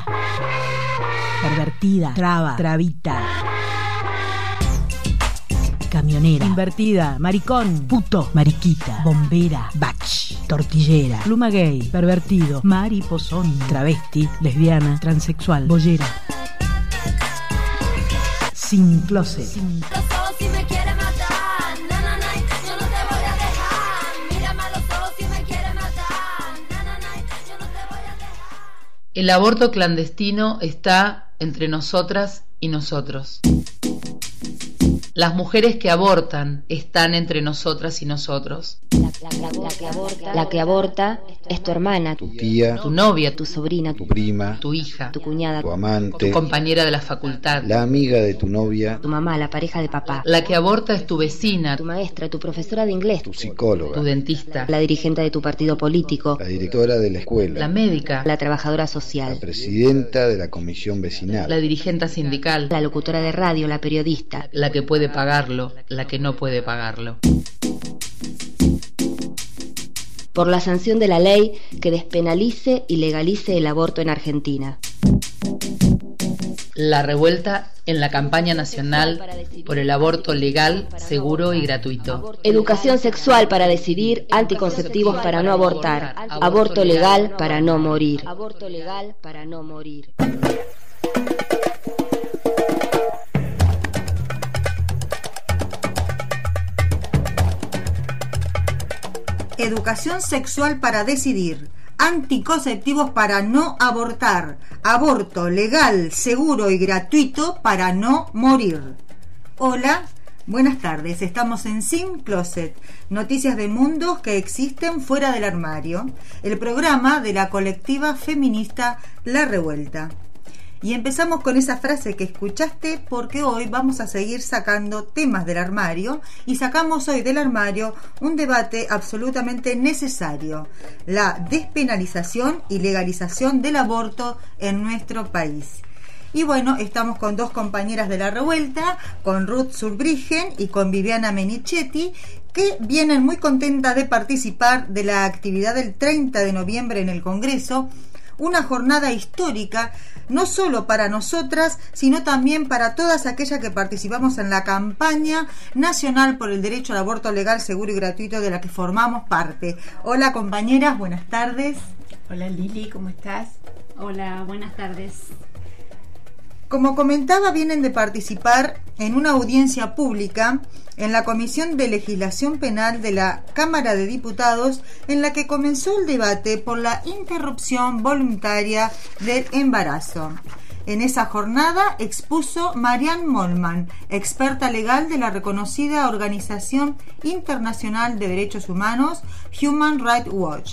Pervertida, traba, trabita, camionera, invertida, maricón, puto, mariquita, bombera, bach, tortillera, pluma gay, pervertido, mariposón, travesti, lesbiana, transexual, boyera. Sin closet. El aborto clandestino está entre nosotras y nosotros. Las mujeres que abortan están entre nosotras y nosotros. La que aborta es tu hermana, tu tía, tu novia, tu sobrina, tu prima, tu hija, tu cuñada, tu amante, tu compañera de la facultad, la amiga de tu novia, tu mamá, la pareja de papá. La que aborta es tu vecina, tu maestra, tu profesora de inglés, tu psicóloga, tu dentista, la dirigente de tu partido político, la directora de la escuela, la médica, la trabajadora social, la presidenta de la comisión vecinal, la dirigente sindical, la locutora de radio, la periodista, la que puede pagarlo, la que no puede pagarlo. Por la sanción de la ley que despenalice y legalice el aborto en Argentina. La revuelta en la campaña nacional por el aborto legal, seguro y gratuito. Educación sexual para decidir, anticonceptivos para no abortar, aborto legal para no morir. Aborto legal para no morir. Educación sexual para decidir, anticonceptivos para no abortar, aborto legal, seguro y gratuito para no morir. Hola, buenas tardes, estamos en Sin Closet, noticias de mundos que existen fuera del armario, el programa de la colectiva feminista La Revuelta. Y empezamos con esa frase que escuchaste porque hoy vamos a seguir sacando temas del armario y sacamos hoy del armario un debate absolutamente necesario, la despenalización y legalización del aborto en nuestro país. Y bueno, estamos con dos compañeras de La Revuelta, con Ruth Zurbriggen y con Viviana Menichetti, que vienen muy contentas de participar de la actividad del 30 de noviembre en el Congreso, una jornada histórica no solo para nosotras, sino también para todas aquellas que participamos en la campaña nacional por el derecho al aborto legal, seguro y gratuito de la que formamos parte. Hola compañeras, buenas tardes. Hola Lili, ¿cómo estás? Hola, buenas tardes. Como comentaba, vienen de participar en una audiencia pública en la Comisión de Legislación Penal de la Cámara de Diputados, en la que comenzó el debate por la interrupción voluntaria del embarazo. En esa jornada expuso Marianne Mollman, experta legal de la reconocida Organización Internacional de Derechos Humanos, Human Rights Watch.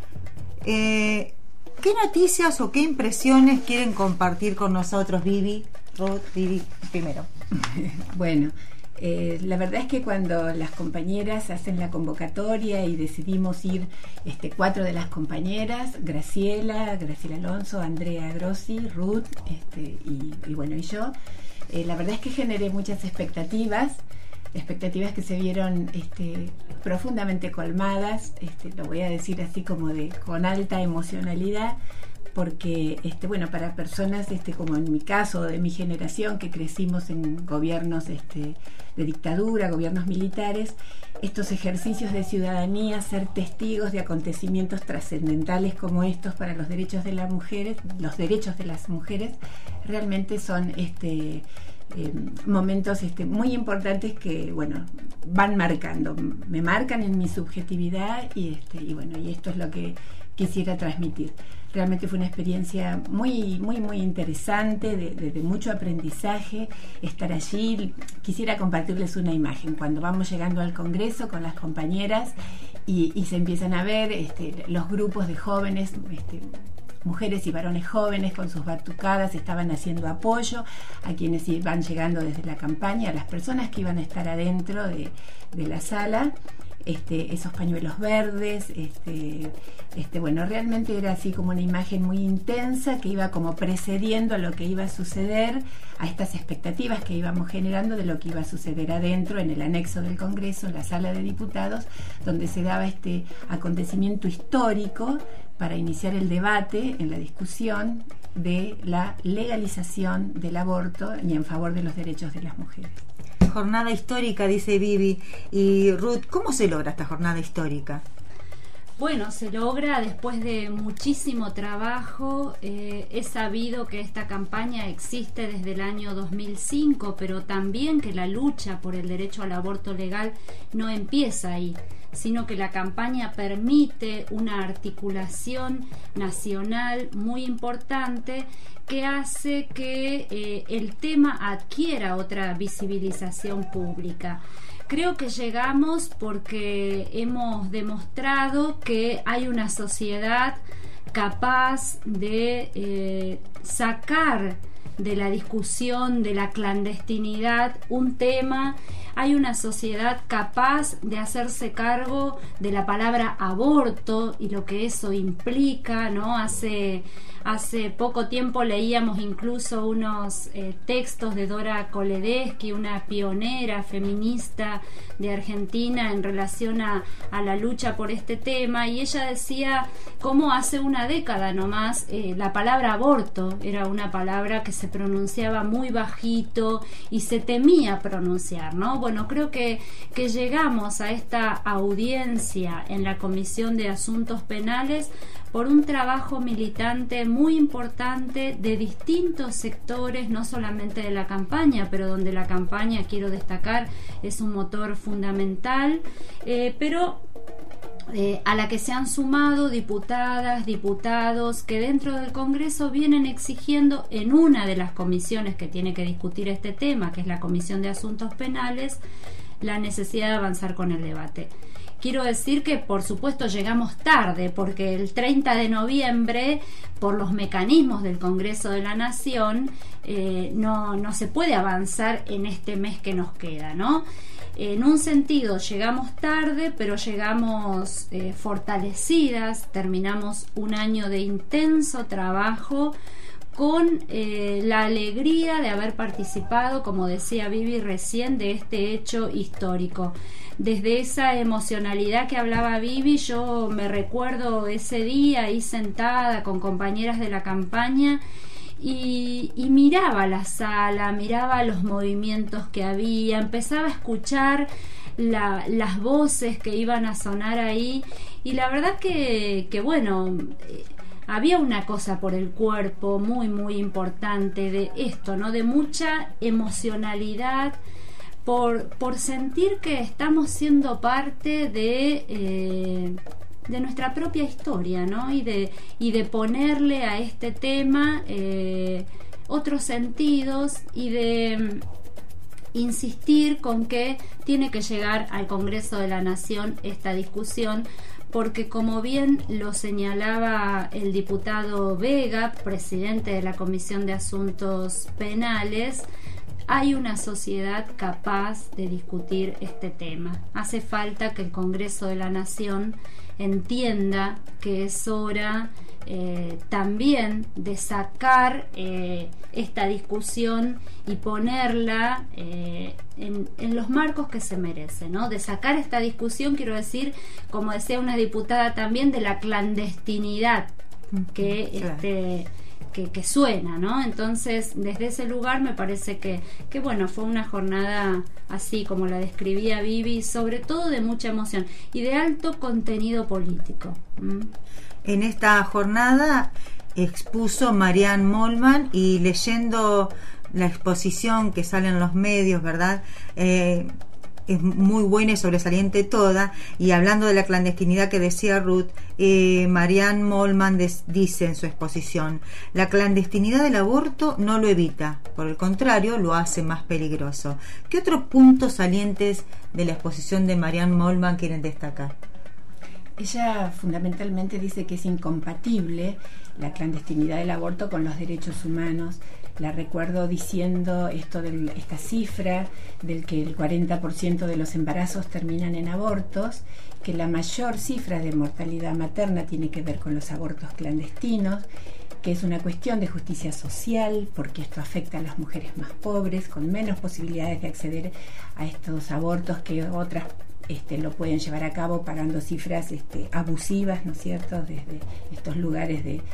¿Qué noticias o qué impresiones quieren compartir con nosotros, Vivi? Ruth, Vivi, primero. Bueno, la verdad es que cuando las compañeras hacen la convocatoria y decidimos ir 4 de las compañeras, Graciela Alonso, Andrea Grossi, Ruth y bueno, y yo, la verdad es que generé muchas expectativas que se vieron profundamente colmadas, lo voy a decir así como con alta emocionalidad, porque bueno, para personas como en mi caso, de mi generación, que crecimos en gobiernos de dictadura, gobiernos militares, estos ejercicios de ciudadanía, ser testigos de acontecimientos trascendentales como estos para los derechos de las mujeres, realmente son momentos muy importantes que, bueno, me marcan en mi subjetividad y bueno, y esto es lo que quisiera transmitir. Realmente fue una experiencia muy, muy, muy interesante, de mucho aprendizaje estar allí. Quisiera compartirles una imagen cuando vamos llegando al Congreso con las compañeras y se empiezan a ver los grupos de jóvenes, mujeres y varones jóvenes con sus batucadas estaban haciendo apoyo a quienes iban llegando desde la campaña, a las personas que iban a estar adentro de la sala. Esos pañuelos verdes, bueno, realmente era así como una imagen muy intensa que iba como precediendo a lo que iba a suceder, a estas expectativas que íbamos generando de lo que iba a suceder adentro en el anexo del Congreso, en la sala de diputados, donde se daba este acontecimiento histórico para iniciar el debate en la discusión de la legalización del aborto y en favor de los derechos de las mujeres. Jornada histórica, dice Vivi. Y Ruth, ¿cómo se logra esta jornada histórica? Bueno, se logra después de muchísimo trabajo. He sabido que esta campaña existe desde el año 2005, pero también que la lucha por el derecho al aborto legal no empieza ahí, sino que la campaña permite una articulación nacional muy importante que hace que el tema adquiera otra visibilización pública. Creo que llegamos porque hemos demostrado que hay una sociedad capaz de sacar de la discusión de la clandestinidad un tema. Hay una sociedad capaz de hacerse cargo de la palabra aborto y lo que eso implica, ¿no? Hace poco tiempo leíamos incluso unos textos de Dora Koledesky, una pionera feminista de Argentina en relación a la lucha por este tema, y ella decía cómo hace una década nomás la palabra aborto era una palabra que se pronunciaba muy bajito y se temía pronunciar, ¿no? Bueno, creo que llegamos a esta audiencia en la Comisión de Asuntos Penales por un trabajo militante muy importante de distintos sectores, no solamente de la campaña, pero donde la campaña, quiero destacar, es un motor fundamental, pero a la que se han sumado diputadas, diputados que dentro del Congreso vienen exigiendo en una de las comisiones que tiene que discutir este tema, que es la Comisión de Asuntos Penales, la necesidad de avanzar con el debate. Quiero decir que por supuesto llegamos tarde, porque el 30 de noviembre, por los mecanismos del Congreso de la Nación, no se puede avanzar en este mes que nos queda, ¿no? En un sentido llegamos tarde, pero llegamos fortalecidas, terminamos un año de intenso trabajo con la alegría de haber participado, como decía Vivi recién, de este hecho histórico. Desde esa emocionalidad que hablaba Vivi, yo me recuerdo ese día ahí sentada con compañeras de la campaña y miraba la sala, miraba los movimientos que había, empezaba a escuchar las voces que iban a sonar ahí, y la verdad que bueno, había una cosa por el cuerpo muy muy importante de esto, ¿no? De mucha emocionalidad por sentir que estamos siendo parte de nuestra propia historia, ¿no? Y de ponerle a este tema otros sentidos, y de insistir con que tiene que llegar al Congreso de la Nación esta discusión, porque como bien lo señalaba el diputado Vega, presidente de la Comisión de Asuntos Penales, hay una sociedad capaz de discutir este tema. Hace falta que el Congreso de la Nación entienda que es hora también de sacar esta discusión y ponerla en los marcos que se merece, ¿no? De sacar esta discusión, quiero decir, como decía una diputada también, de la clandestinidad que suena, ¿no? Entonces, desde ese lugar me parece que bueno, fue una jornada así como la describía Vivi, sobre todo de mucha emoción y de alto contenido político. En esta jornada expuso Marianne Mollman, y leyendo la exposición que sale en los medios, ¿verdad? Es muy buena y sobresaliente toda. Y hablando de la clandestinidad que decía Ruth, Marianne Mollman dice en su exposición: la clandestinidad del aborto no lo evita, por el contrario, lo hace más peligroso. ¿Qué otros puntos salientes de la exposición de Marianne Mollman quieren destacar? Ella fundamentalmente dice que es incompatible la clandestinidad del aborto con los derechos humanos. La recuerdo diciendo esta cifra del que el 40% de los embarazos terminan en abortos, que la mayor cifra de mortalidad materna tiene que ver con los abortos clandestinos, que es una cuestión de justicia social, porque esto afecta a las mujeres más pobres, con menos posibilidades de acceder a estos abortos que otras lo pueden llevar a cabo pagando cifras abusivas, ¿no es cierto?, desde estos lugares de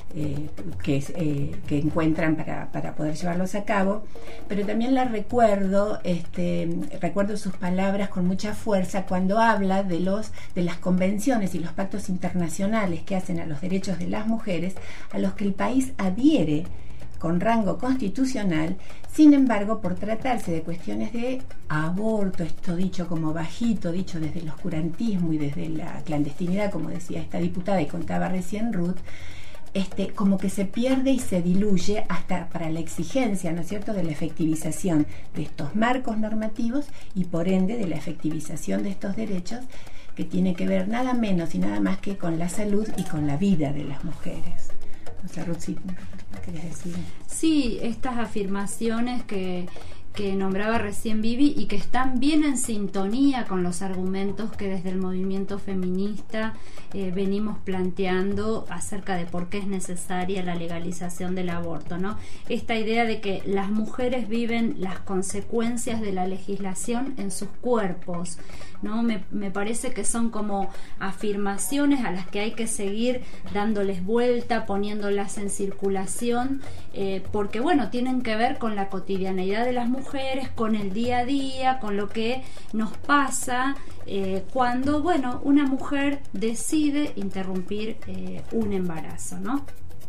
que encuentran para poder llevarlos a cabo, pero también la recuerdo sus palabras con mucha fuerza cuando habla de las convenciones y los pactos internacionales que hacen a los derechos de las mujeres, a los que el país adhiere con rango constitucional. Sin embargo, por tratarse de cuestiones de aborto, esto dicho como bajito, dicho desde el oscurantismo y desde la clandestinidad, como decía esta diputada y contaba recién Ruth, como que se pierde y se diluye hasta para la exigencia, ¿no es cierto?, de la efectivización de estos marcos normativos y por ende de la efectivización de estos derechos, que tiene que ver nada menos y nada más que con la salud y con la vida de las mujeres. O sea, Ruth, ¿sí querés decir? Sí, estas afirmaciones que nombraba recién Vivi y que están bien en sintonía con los argumentos que desde el movimiento feminista venimos planteando acerca de por qué es necesaria la legalización del aborto, ¿no? Esta idea de que las mujeres viven las consecuencias de la legislación en sus cuerpos, ¿no? Me parece que son como afirmaciones a las que hay que seguir dándoles vuelta, poniéndolas en circulación, porque bueno, tienen que ver con la cotidianeidad de las mujeres, con el día a día, con lo que nos pasa cuando, bueno, una mujer decide interrumpir un embarazo, ¿no?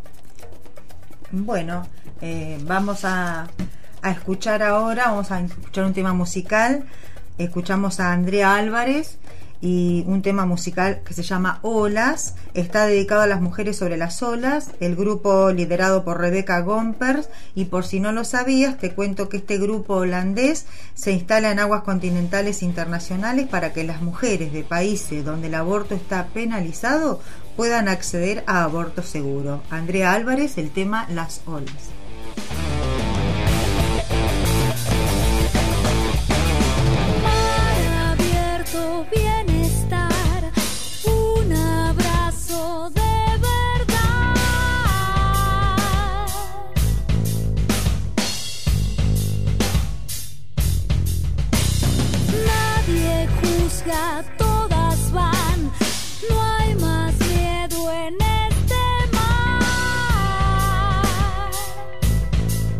Bueno, vamos a escuchar ahora, vamos a escuchar un tema musical. Escuchamos a Andrea Álvarez y un tema musical que se llama Olas. Está dedicado a las mujeres sobre las olas, el grupo liderado por Rebecca Gompers, y por si no lo sabías, te cuento que este grupo holandés se instala en aguas continentales internacionales para que las mujeres de países donde el aborto está penalizado puedan acceder a aborto seguro. Andrea Álvarez, el tema Las olas. Bienestar, un abrazo de verdad. Nadie juzga, todas van, no hay más miedo en este mar.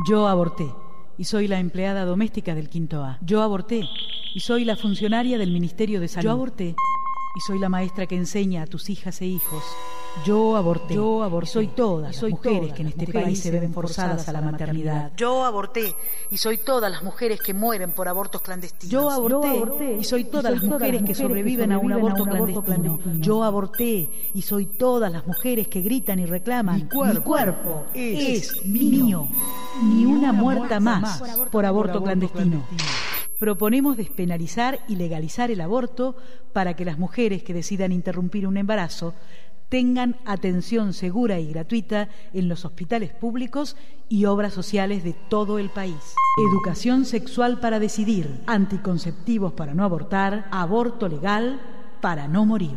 Yo aborté y soy la empleada doméstica del Quinto A. Yo aborté y soy la funcionaria del Ministerio de Salud. Yo aborté y soy la maestra que enseña a tus hijas e hijos. Yo aborté. Y soy todas las mujeres que en este país se ven forzadas a la maternidad. Yo aborté y soy todas las mujeres que mueren por abortos clandestinos. Yo aborté y soy todas las mujeres que sobreviven a un aborto clandestino. Yo aborté y soy todas las mujeres que gritan y reclaman: mi cuerpo es mío. Ni una muerta más por aborto clandestino. Proponemos despenalizar y legalizar el aborto para que las mujeres que decidan interrumpir un embarazo tengan atención segura y gratuita en los hospitales públicos y obras sociales de todo el país. Educación sexual para decidir, anticonceptivos para no abortar, aborto legal para no morir.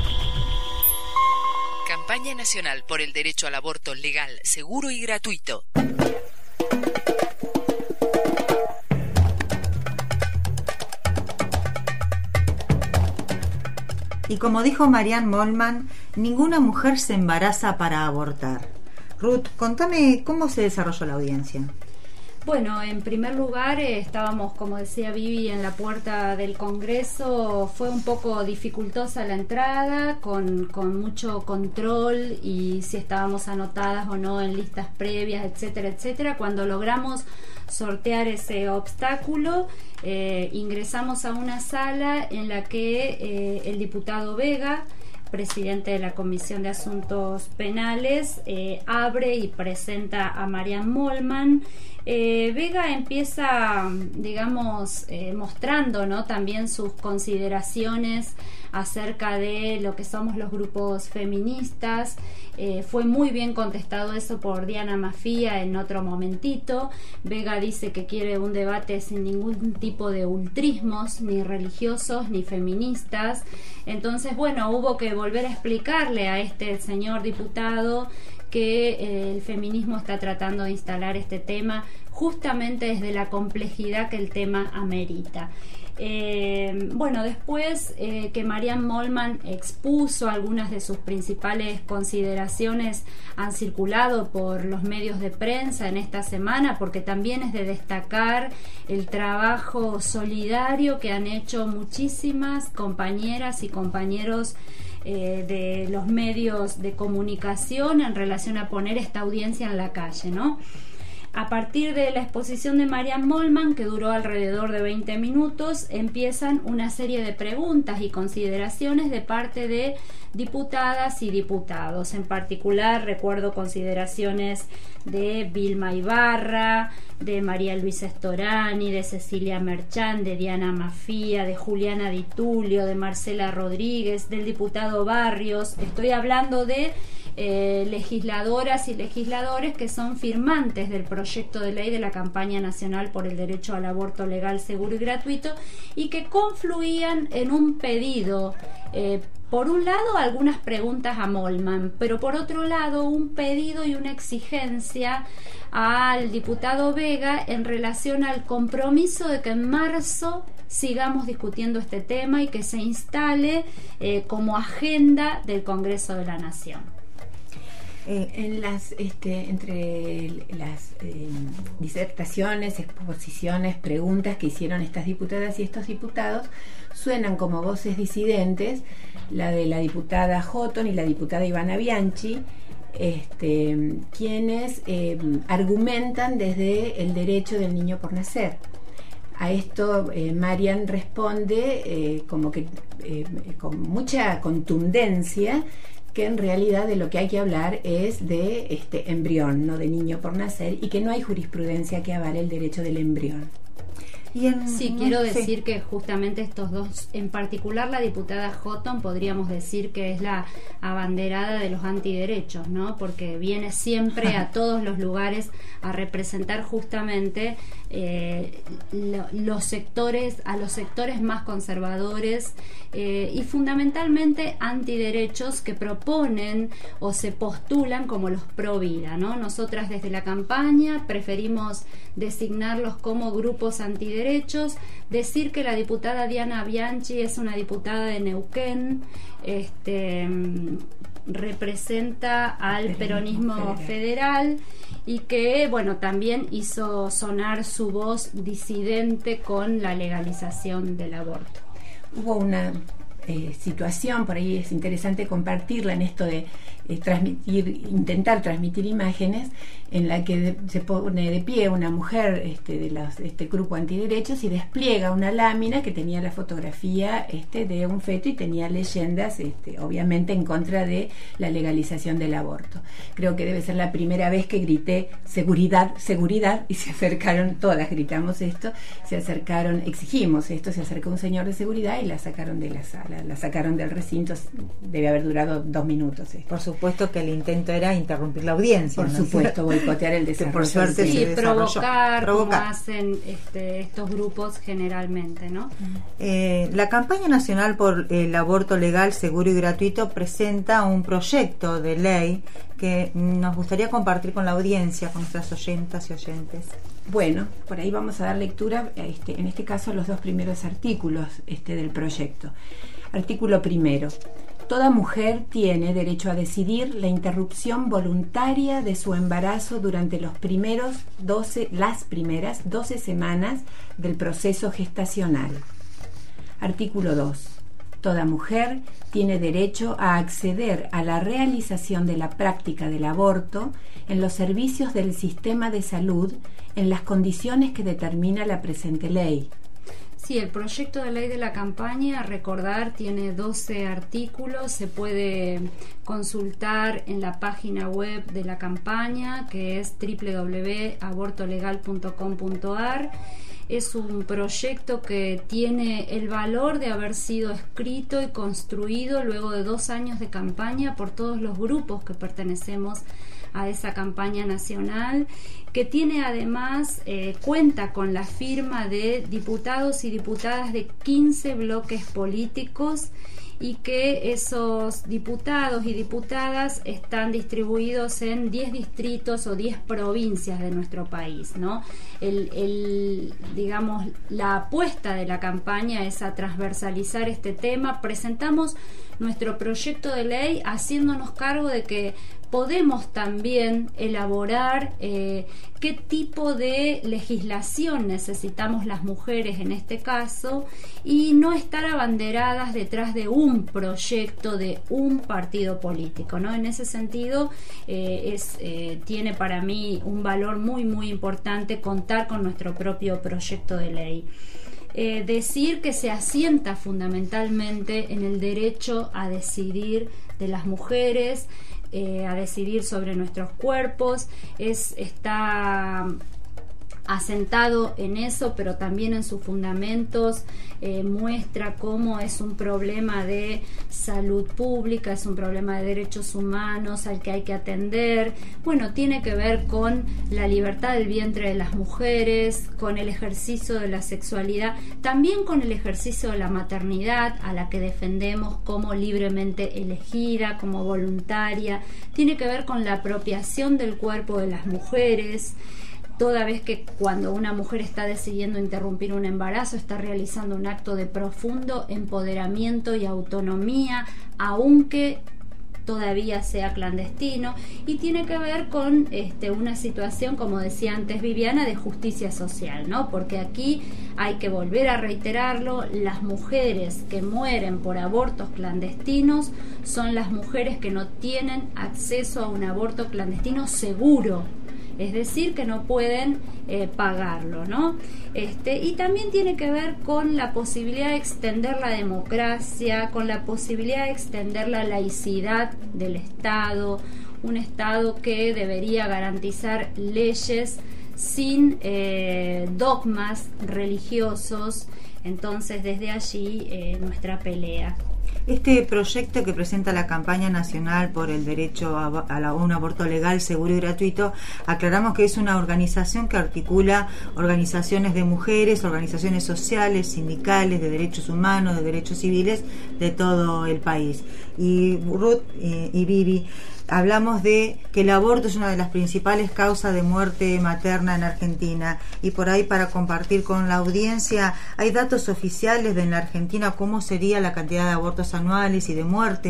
Campaña Nacional por el Derecho al Aborto Legal, Seguro y Gratuito. Y como dijo Marianne Mollman, ninguna mujer se embaraza para abortar. Ruth, contame cómo se desarrolló la audiencia. Bueno, en primer lugar estábamos, como decía Vivi, en la puerta del Congreso. Fue un poco dificultosa la entrada, con mucho control y si estábamos anotadas o no en listas previas, etcétera, etcétera. Cuando logramos sortear ese obstáculo, ingresamos a una sala en la que el diputado Vega, presidente de la Comisión de Asuntos Penales, abre y presenta a Marianne Mollman. Vega empieza, digamos, mostrando, ¿no?, también sus consideraciones acerca de lo que somos los grupos feministas. Fue muy bien contestado eso por Diana Mafía en otro momentito. Vega dice que quiere un debate sin ningún tipo de ultrismos, ni religiosos, ni feministas. Entonces, bueno, hubo que volver a explicarle a este señor diputado que el feminismo está tratando de instalar este tema justamente desde la complejidad que el tema amerita. Bueno, después que Marianne Mollman expuso algunas de sus principales consideraciones, han circulado por los medios de prensa en esta semana, porque también es de destacar el trabajo solidario que han hecho muchísimas compañeras y compañeros de los medios de comunicación en relación a poner esta audiencia en la calle, ¿no? A partir de la exposición de Marianne Mollman, que duró alrededor de 20 minutos, empiezan una serie de preguntas y consideraciones de parte de diputadas y diputados. En particular, recuerdo consideraciones de Vilma Ibarra, de María Luisa Storani, de Cecilia Merchán, de Diana Mafía, de Juliana Di Tulio, de Marcela Rodríguez, del diputado Barrios. Estoy hablando de legisladoras y legisladores que son firmantes del proyecto de ley de la Campaña Nacional por el Derecho al Aborto Legal, Seguro y Gratuito, y que confluían en un pedido, por un lado algunas preguntas a Mollman, pero por otro lado un pedido y una exigencia al diputado Vega en relación al compromiso de que en marzo sigamos discutiendo este tema y que se instale como agenda del Congreso de la Nación. En las entre las disertaciones, exposiciones, preguntas que hicieron estas diputadas y estos diputados, suenan como voces disidentes la de la diputada Houghton y la diputada Ivana Bianchi, quienes argumentan desde el derecho del niño por nacer. A esto Marianne responde como que con mucha contundencia, que en realidad de lo que hay que hablar es de este embrión, no de niño por nacer, y que no hay jurisprudencia que avale el derecho del embrión. Sí, quiero decir que justamente estos dos, en particular la diputada Houghton, podríamos decir que es la abanderada de los antiderechos, ¿no? Porque viene siempre a todos los lugares a representar justamente los sectores más conservadores y fundamentalmente antiderechos que proponen o se postulan como los pro vida, ¿no? Nosotras desde la campaña preferimos designarlos como grupos antiderechos, decir que la diputada Diana Bianchi es una diputada de Neuquén, representa al peronismo federal y que, bueno, también hizo sonar su voz disidente con la legalización del aborto. Hubo una situación, por ahí es interesante compartirla, en esto de intentar transmitir imágenes, en la que se pone de pie una mujer de este grupo antiderechos y despliega una lámina que tenía la fotografía de un feto y tenía leyendas obviamente en contra de la legalización del aborto. Creo que debe ser la primera vez que grité seguridad, seguridad, y se acercaron, todas gritamos esto, exigimos esto, se acercó un señor de seguridad y la sacaron de la sala, la sacaron del recinto. Debe haber durado 2 minutos esto. Por supuesto que el intento era interrumpir la audiencia. Por supuesto, boicotear el desarrollo. Por suerte sí, provocar, como hacen estos grupos generalmente, ¿no? La campaña nacional por el aborto legal, seguro y gratuito presenta un proyecto de ley que nos gustaría compartir con la audiencia, con nuestras oyentas y oyentes. Bueno, por ahí vamos a dar lectura, en este caso, a los 2 primeros artículos del proyecto. Artículo primero. Toda mujer tiene derecho a decidir la interrupción voluntaria de su embarazo durante las primeras 12 semanas del proceso gestacional. Artículo 2. Toda mujer tiene derecho a acceder a la realización de la práctica del aborto en los servicios del sistema de salud en las condiciones que determina la presente ley. Sí, el proyecto de ley de la campaña, recordar, tiene 12 artículos, se puede consultar en la página web de la campaña, que es www.abortolegal.com.ar. Es un proyecto que tiene el valor de haber sido escrito y construido luego de 2 años de campaña por todos los grupos que pertenecemos a esa campaña nacional, que tiene además, cuenta con la firma de diputados y diputadas de 15 bloques políticos, y que esos diputados y diputadas están distribuidos en 10 distritos o 10 provincias de nuestro país, ¿no? Digamos, la apuesta de la campaña es a transversalizar este tema. Presentamos nuestro proyecto de ley haciéndonos cargo de que podemos también elaborar qué tipo de legislación necesitamos las mujeres en este caso, y no estar abanderadas detrás de un proyecto de un partido político, ¿no? En ese sentido tiene para mí un valor muy muy importante contar con nuestro propio proyecto de ley. Decir que se asienta fundamentalmente en el derecho a decidir de las mujeres, a decidir sobre nuestros cuerpos, está asentado en eso, pero también en sus fundamentos muestra cómo es un problema de salud pública, es un problema de derechos humanos al que hay que atender. Bueno, tiene que ver con la libertad del vientre de las mujeres, con el ejercicio de la sexualidad, también con el ejercicio de la maternidad, a la que defendemos como libremente elegida, como voluntaria. Tiene que ver con la apropiación del cuerpo de las mujeres, toda vez que cuando una mujer está decidiendo interrumpir un embarazo, está realizando un acto de profundo empoderamiento y autonomía, aunque todavía sea clandestino, y tiene que ver con una situación, como decía antes Viviana, de justicia social, ¿no? Porque aquí hay que volver a reiterarlo, las mujeres que mueren por abortos clandestinos son las mujeres que no tienen acceso a un aborto clandestino seguro, es decir, que no pueden pagarlo, ¿no? Y también tiene que ver con la posibilidad de extender la democracia, con la posibilidad de extender la laicidad del Estado, un Estado que debería garantizar leyes sin dogmas religiosos. Entonces, desde allí nuestra pelea. Este proyecto que presenta la campaña nacional por el derecho a un aborto legal, seguro y gratuito, aclaramos que es una organización que articula organizaciones de mujeres, organizaciones sociales, sindicales, de derechos humanos, de derechos civiles de todo el país. Y Ruth y Vivi, hablamos de que el aborto es una de las principales causas de muerte materna en Argentina, y por ahí, para compartir con la audiencia, hay datos oficiales de en la Argentina cómo sería la cantidad de abortos anuales y de muertes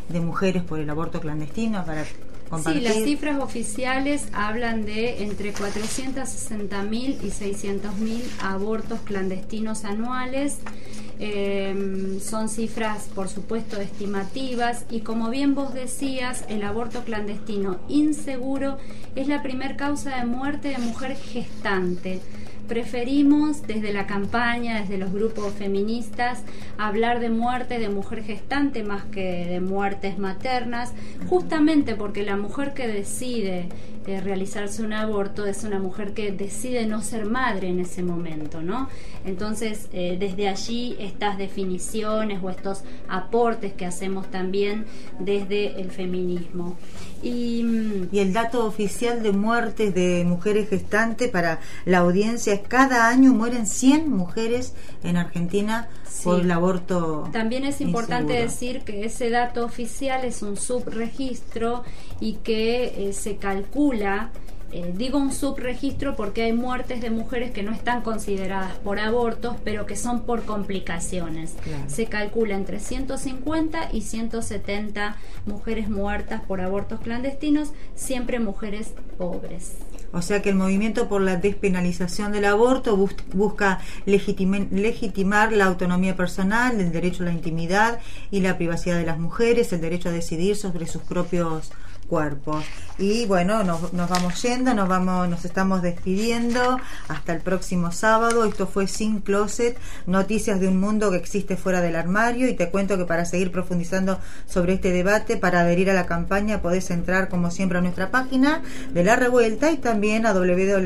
de mujeres por el aborto clandestino para compartir? Sí, las cifras oficiales hablan de entre 460.000 y 600.000 abortos clandestinos anuales. Son cifras, por supuesto, estimativas, y como bien vos decías, el aborto clandestino inseguro es la primer causa de muerte de mujer gestante. Preferimos desde la campaña, desde los grupos feministas, hablar de muerte de mujer gestante más que de muertes maternas, justamente porque la mujer que decide realizarse un aborto es una mujer que decide no ser madre en ese momento, ¿no? Entonces, desde allí estas definiciones o estos aportes que hacemos también desde el feminismo. Y el dato oficial de muertes de mujeres gestantes para la audiencia es: cada año mueren 100 mujeres en Argentina por el aborto. También es importante inseguro. decir que ese dato oficial es un subregistro y que se calcula, digo un subregistro porque hay muertes de mujeres que no están consideradas por abortos, pero que son por complicaciones. Claro. Se calcula entre 150 y 170 mujeres muertas por abortos clandestinos, siempre mujeres pobres. O sea que el movimiento por la despenalización del aborto busca legitimar la autonomía personal, el derecho a la intimidad y la privacidad de las mujeres, el derecho a decidir sobre sus propios cuerpos. Y bueno, nos vamos yendo, nos estamos despidiendo hasta el próximo sábado. Esto fue Sin Closet, noticias de un mundo que existe fuera del armario, y te cuento que para seguir profundizando sobre este debate, para adherir a la campaña, podés entrar como siempre a nuestra página de La Revuelta y también a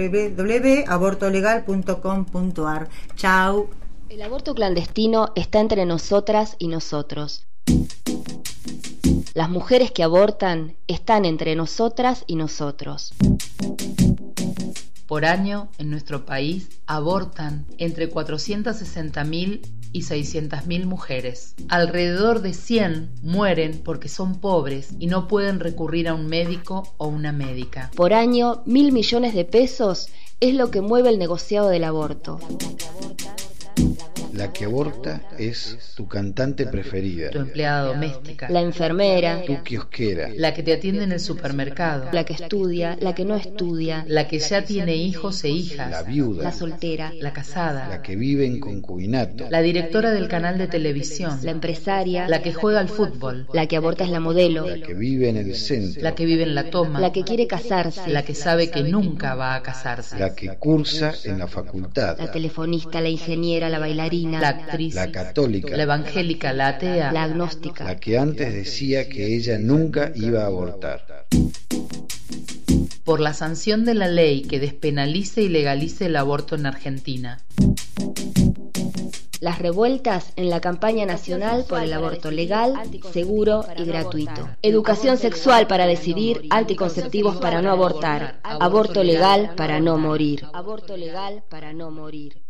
www.abortolegal.com.ar. Chau. El aborto clandestino está entre nosotras y nosotros. Las mujeres que abortan están entre nosotras y nosotros. Por año, en nuestro país, abortan entre 460.000 y 600.000 mujeres. Alrededor de 100 mueren porque son pobres y no pueden recurrir a un médico o una médica. Por año, 1.000 millones de pesos es lo que mueve el negociado del aborto. La que aborta es tu cantante preferida, Tu empleada doméstica, La enfermera, tu kiosquera, la que te atiende en el supermercado, la que estudia, la que no estudia, la que ya tiene hijos e hijas, la viuda, la soltera, la casada, la que vive en concubinato, la directora del canal de televisión, la empresaria, la que juega al fútbol, la que aborta es la modelo, la que vive en el centro, la que vive en la toma, la que quiere casarse, la que sabe que nunca va a casarse, la que cursa en la facultad, la telefonista, la ingeniera, la bailarina, la actriz, la católica, la evangélica, la atea, la agnóstica, la que antes decía que ella nunca iba a abortar. por la sanción de la ley que despenalice y legalice el aborto en Argentina. Las revueltas en la campaña nacional por el aborto legal, seguro y gratuito. Educación sexual para decidir, anticonceptivos para no abortar. Aborto legal para no morir. Aborto legal para no morir.